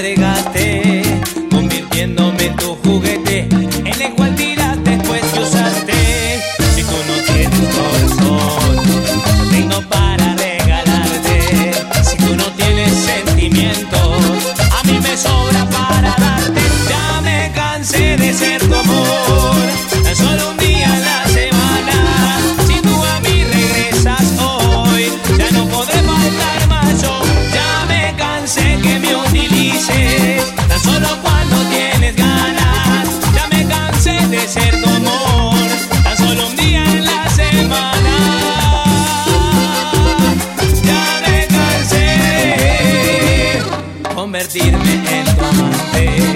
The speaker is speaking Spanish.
entregaste, convirtiéndome en tu juguete, en el cual tiraste después que usaste. Si tú no tienes corazón, no tengo para regalarte. Si tú no tienes sentimientos, a mí me sobra para darte. Ya me cansé de ser tu amor, tan solo un día a la semana. Si tú a mí regresas hoy, ya no podré faltar más yo. Ya me cansé que me utilices, tan solo cuando tienes ganas. Ya me cansé de ser tu amor, tan solo un día en la semana. Ya me cansé de convertirme en tu amante.